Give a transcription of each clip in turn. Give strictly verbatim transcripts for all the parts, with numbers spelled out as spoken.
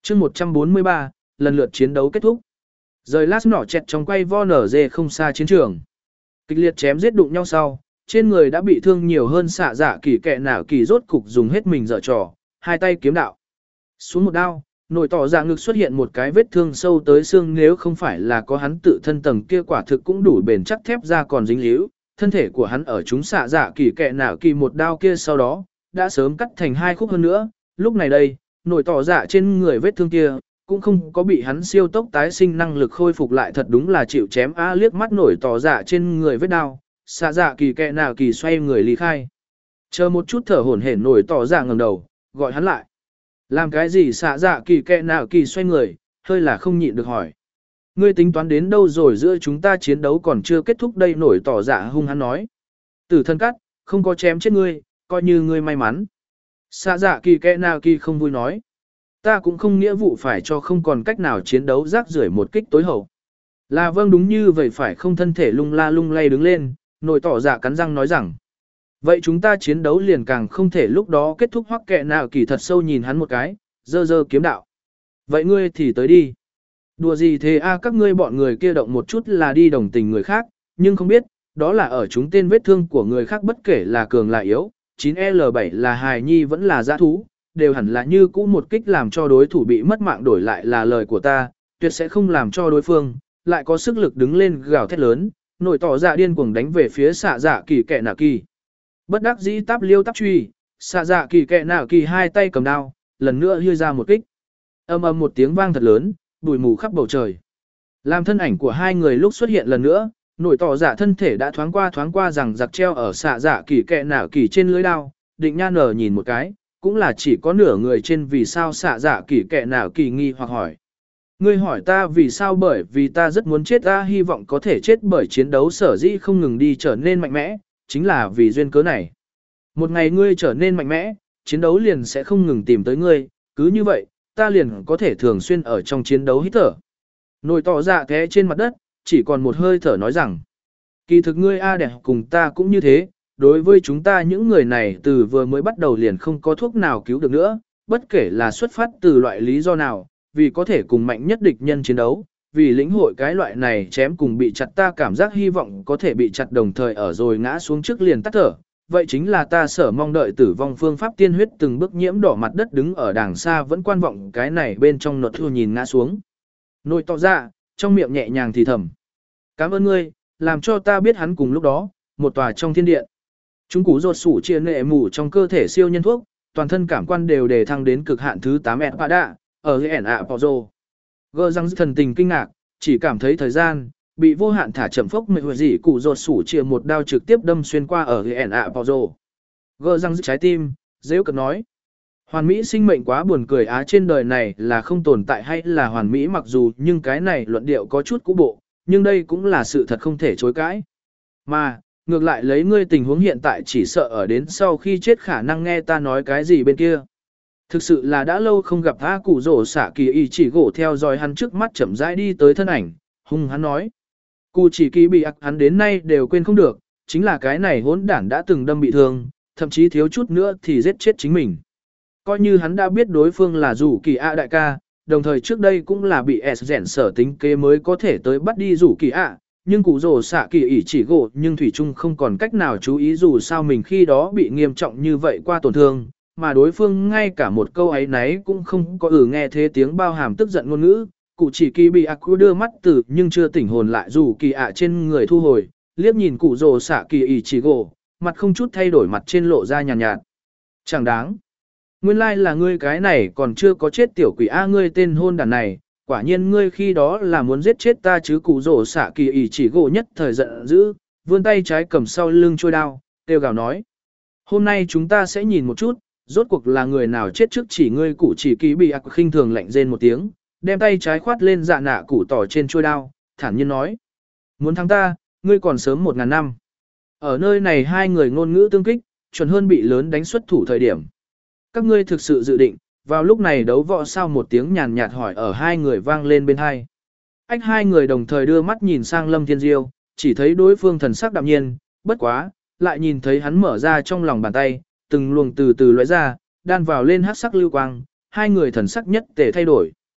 chương một trăm bốn mươi ba, lần lượt chiến đấu kết thúc. Rời lát nỏ chẹt trong quay vo nở dê không xa chiến trường. Kịch liệt chém giết đụng nhau sau, trên người đã bị thương nhiều hơn xạ dạ kỳ kẹ nảo kỳ rốt cục dùng hết mình dở trò, hai tay kiếm đạo. Xuống một đao, nổi tỏ dạ ngực xuất hiện một cái vết thương sâu tới xương, nếu không phải là có hắn tự thân tầng kia quả thực cũng đủ bền chắc thép ra còn dính líu. Thân thể của hắn ở chúng xạ dạ kỳ kẹ nảo kỳ một đao kia sau đó, đã sớm cắt thành hai khúc hơn nữa. Lúc này đây, nổi tỏ dạ trên người vết thương kia, cũng không có bị hắn siêu tốc tái sinh năng lực khôi phục lại, thật đúng là chịu chém a. Liếc mắt nổi tỏ dạ trên người vết đao, xạ dạ kỳ kẹ nảo kỳ xoay người ly khai. Chờ một chút thở hổn hển nổi tỏ dạ ngẩng đầu, gọi hắn lại. Làm cái gì? Xạ dạ kỳ kẹ nảo kỳ xoay người, hơi là không nhịn được hỏi. Ngươi tính toán đến đâu rồi? Giữa chúng ta chiến đấu còn chưa kết thúc đây. Nổi tỏ dạ hung hắn nói. Tử thân cắt, không có chém chết ngươi, coi như ngươi may mắn. Xạ dạ kỳ kẹ nảo kỳ không vui nói. Ta cũng không nghĩa vụ phải cho không còn cách nào chiến đấu rác rưởi một kích tối hậu. Là vâng, đúng như vậy phải không? Thân thể lung la lung lay đứng lên, nổi tỏ dạ cắn răng nói rằng. Vậy chúng ta chiến đấu liền càng không thể lúc đó kết thúc. Hoắc kẹ nảo kỳ thật sâu nhìn hắn một cái, dơ dơ kiếm đạo. Vậy ngươi thì tới đi. Đùa gì thế a? Các ngươi bọn người kia động một chút là đi đồng tình người khác, nhưng không biết, đó là ở chúng tên vết thương của người khác, bất kể là cường là yếu, chín L bảy là hài nhi vẫn là dã thú, đều hẳn là như cũ một kích làm cho đối thủ bị mất mạng, đổi lại là lời của ta, tuyệt sẽ không làm cho đối phương lại có sức lực đứng lên gào thét lớn, nổi tỏ dạ điên cuồng đánh về phía xạ dạ kỳ kẹ nảo kỳ. Bất đắc dĩ táp liêu táp truy, xạ dạ kỳ kẹ nảo kỳ hai tay cầm đao, lần nữa hưa ra một kích. Âm ầm một tiếng vang thật lớn, bụi mù khắp bầu trời. Làm thân ảnh của hai người lúc xuất hiện lần nữa, nổi tỏ dạ thân thể đã thoáng qua thoáng qua rằng giặc treo ở xạ dạ kỳ kẹ nảo kỳ trên lưới đao, định nha nở nhìn một cái, cũng là chỉ có nửa người trên. Vì sao? xạ dạ kỳ kẹ nảo kỳ nghi hoặc hỏi. Ngươi hỏi ta vì sao? Bởi vì ta rất muốn chết, ta hy vọng có thể chết bởi chiến đấu, sở dĩ không ngừng đi trở nên mạnh mẽ, chính là vì duyên cớ này. Một ngày ngươi trở nên mạnh mẽ, chiến đấu liền sẽ không ngừng tìm tới ngươi, cứ như vậy, ta liền có thể thường xuyên ở trong chiến đấu hít thở. Nổi tỏ dạ té trên mặt đất, chỉ còn một hơi thở nói rằng, kỳ thực ngươi a đẹp cùng ta cũng như thế, đối với chúng ta những người này từ vừa mới bắt đầu liền không có thuốc nào cứu được nữa, bất kể là xuất phát từ loại lý do nào, vì có thể cùng mạnh nhất địch nhân chiến đấu, vì lĩnh hội cái loại này chém cùng bị chặt, ta cảm giác hy vọng có thể bị chặt đồng thời ở rồi ngã xuống trước liền tắt thở. Vậy chính là ta sở mong đợi tử vong phương pháp. Tiên huyết từng bước nhiễm đỏ mặt đất, đứng ở đàng xa vẫn quan vọng cái này bên trong nột thua nhìn ngã xuống. Nổi tỏ ra, trong miệng nhẹ nhàng thì thầm. Cảm ơn ngươi, làm cho ta biết hắn. Cùng lúc đó, một tòa trong thiên điện. Chúng cú rột sủ chia nệ mù trong cơ thể siêu nhân thuốc, toàn thân cảm quan đều đề thăng đến cực hạn thứ tám Espada, ở ẻn ạ Pò Rô. Gơ răng thần tình kinh ngạc, chỉ cảm thấy thời gian bị vô hạn thả chậm phốc mệt, hồi dị cụ rột sủ chia một đao trực tiếp đâm xuyên qua ở ẻn ạ Pò Rô. Gơ răng trái tim, dễ cật nói. Hoàn mỹ sinh mệnh quá buồn cười á, trên đời này là không tồn tại hay là hoàn mỹ, mặc dù nhưng cái này luận điệu có chút cũ bộ, nhưng đây cũng là sự thật không thể chối cãi. Mà, ngược lại lấy ngươi tình huống hiện tại chỉ sợ ở đến sau khi chết khả năng nghe ta nói cái gì bên kia. Thực sự là đã lâu không gặp A Cụ Rổ xả kỳ y chỉ gỗ theo dõi hắn trước mắt chậm rãi đi tới thân ảnh, hung hắn nói. Cụ chỉ kỳ bị ác hắn đến nay đều quên không được, chính là cái này hỗn đản đã từng đâm bị thương, thậm chí thiếu chút nữa thì giết chết chính mình. Coi như hắn đã biết đối phương là rủ kỳ A đại ca, đồng thời trước đây cũng là bị S rèn sở tính kế mới có thể tới bắt đi rủ kỳ A, nhưng cụ rổ xạ kỳ ỉ chỉ gỗ nhưng thủy chung không còn cách nào chú ý, dù sao mình khi đó bị nghiêm trọng như vậy qua tổn thương, mà đối phương ngay cả một câu ấy nấy cũng không có. Ừ nghe thế tiếng bao hàm tức giận ngôn ngữ, cụ chỉ kỳ bị ác đưa mắt từ nhưng chưa tỉnh hồn lại rủ kỳ ạ trên người thu hồi, liếc nhìn cụ rổ xạ kỳ ỉ chỉ gỗ, mặt không chút thay đổi, mặt trên lộ ra nhàn nhạt, nhạt. Chẳng đáng. Nguyên lai like là ngươi cái này còn chưa có chết tiểu quỷ A, ngươi tên hôn đàn này, quả nhiên ngươi khi đó là muốn giết chết ta chứ. Cụ rổ xạ kỳ ỉ chỉ gỗ nhất thời giận dữ, vươn tay trái cầm sau lưng trôi đao, kêu gào nói. Hôm nay chúng ta sẽ nhìn một chút, rốt cuộc là người nào chết trước. Chỉ ngươi cụ chỉ kỳ bị ác khinh thường lạnh rên một tiếng, đem tay trái khoát lên dạ nạ cụ tỏ trên trôi đao, thản nhiên nói. Muốn thắng ta, ngươi còn sớm một ngàn năm. Ở nơi này hai người ngôn ngữ tương kích, chuẩn hơn bị lớn đánh xuất thủ thời điểm. Các ngươi thực sự dự định, vào lúc này đấu võ sao? Một tiếng nhàn nhạt hỏi ở hai người vang lên bên hai. Ách, hai người đồng thời đưa mắt nhìn sang Lâm Thiên Diêu, chỉ thấy đối phương thần sắc đạm nhiên, bất quá, lại nhìn thấy hắn mở ra trong lòng bàn tay, từng luồng từ từ lóe ra, đan vào lên hắc sắc lưu quang, hai người thần sắc nhất tề thay đổi.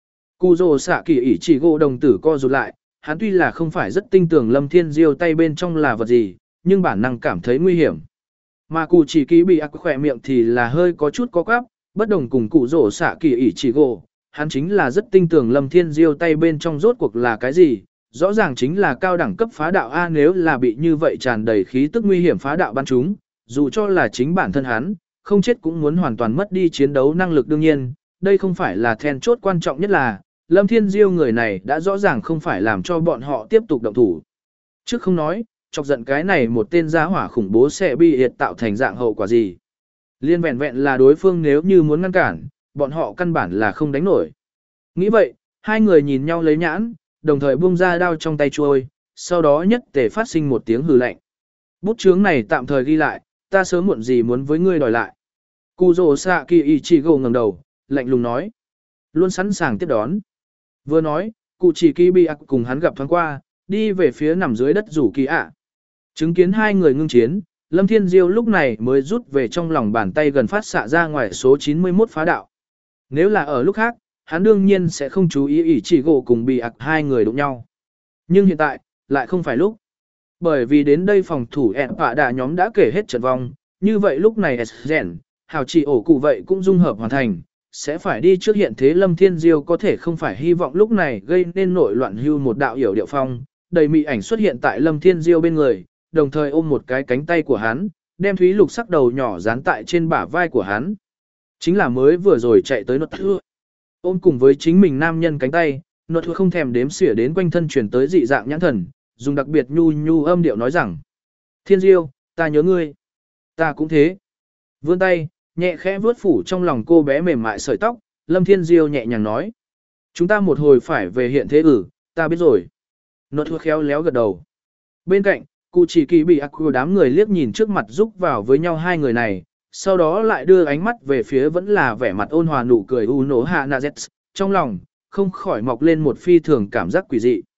Cù rồ xạ kỳ ỉ chỉ gỗ đồng tử co rụt lại, hắn tuy là không phải rất tin tưởng Lâm Thiên Diêu tay bên trong là vật gì, nhưng bản năng cảm thấy nguy hiểm. Mà cụ chỉ ký bị ác khỏe miệng thì là hơi có chút có quắp, bất đồng cùng cụ rổ xạ kỳ ỉ chỉ gỗ, hắn chính là rất tin tưởng Lâm Thiên Diêu tay bên trong rốt cuộc là cái gì, rõ ràng chính là cao đẳng cấp phá đạo A, nếu là bị như vậy tràn đầy khí tức nguy hiểm phá đạo bắn chúng, dù cho là chính bản thân hắn, không chết cũng muốn hoàn toàn mất đi chiến đấu năng lực. Đương nhiên, đây không phải là then chốt, quan trọng nhất là, Lâm Thiên Diêu người này đã rõ ràng không phải làm cho bọn họ tiếp tục động thủ. Trước không nói, chọc giận cái này một tên gia hỏa khủng bố sẽ bị hiệt tạo thành dạng hậu quả gì. Liên vẹn vẹn là đối phương nếu như muốn ngăn cản, bọn họ căn bản là không đánh nổi. Nghĩ vậy, hai người nhìn nhau lấy nhãn, đồng thời buông ra đao trong tay trôi, sau đó nhất tề phát sinh một tiếng hừ lạnh. Bút chướng này tạm thời ghi lại, ta sớm muộn gì muốn với ngươi đòi lại. Kuzo Saki Ichigo ngẩng đầu, lạnh lùng nói. Luôn sẵn sàng tiếp đón. Vừa nói, cụ chỉ kỳ bị ạc cùng hắn gặp thoáng qua, đi về phía nằm dưới đất rủ kỳ ạ. Chứng kiến hai người ngưng chiến, Lâm Thiên Diêu lúc này mới rút về trong lòng bàn tay gần phát xạ ra ngoài số chín mươi mốt phá đạo. Nếu là ở lúc khác, hắn đương nhiên sẽ không chú ý ỷ chỉ gỗ cùng bị ạc hai người đụng nhau. Nhưng hiện tại, lại không phải lúc. Bởi vì đến đây phòng thủ ẹn họa đạ nhóm đã kể hết trận vong, như vậy lúc này Sgen, hào chỉ ổ cụ vậy cũng dung hợp hoàn thành, sẽ phải đi trước hiện thế. Lâm Thiên Diêu có thể không phải hy vọng lúc này gây nên nội loạn hưu một đạo hiểu điệu phong, đầy mị ảnh xuất hiện tại Lâm Thiên Diêu bên người, đồng thời ôm một cái cánh tay của hắn, đem thúy lục sắc đầu nhỏ dán tại trên bả vai của hắn. Chính là mới vừa rồi chạy tới nốt thưa. Ôm cùng với chính mình nam nhân cánh tay, nốt thưa không thèm đếm xỉa đến quanh thân chuyển tới dị dạng nhãn thần, dùng đặc biệt nhu nhu âm điệu nói rằng: Thiên Diêu, ta nhớ ngươi. Ta cũng thế. Vươn tay, nhẹ khẽ vuốt phủ trong lòng cô bé mềm mại sợi tóc, Lâm Thiên Diêu nhẹ nhàng nói: Chúng ta một hồi phải về hiện thế ử, ta biết rồi. Nốt thưa khéo léo gật đầu. Bên cạnh, cụ chỉ kỳ bị ác đám người liếc nhìn trước mặt rúc vào với nhau hai người này, sau đó lại đưa ánh mắt về phía vẫn là vẻ mặt ôn hòa nụ cười Uno Hanazetsu, trong lòng không khỏi mọc lên một phi thường cảm giác quỷ dị.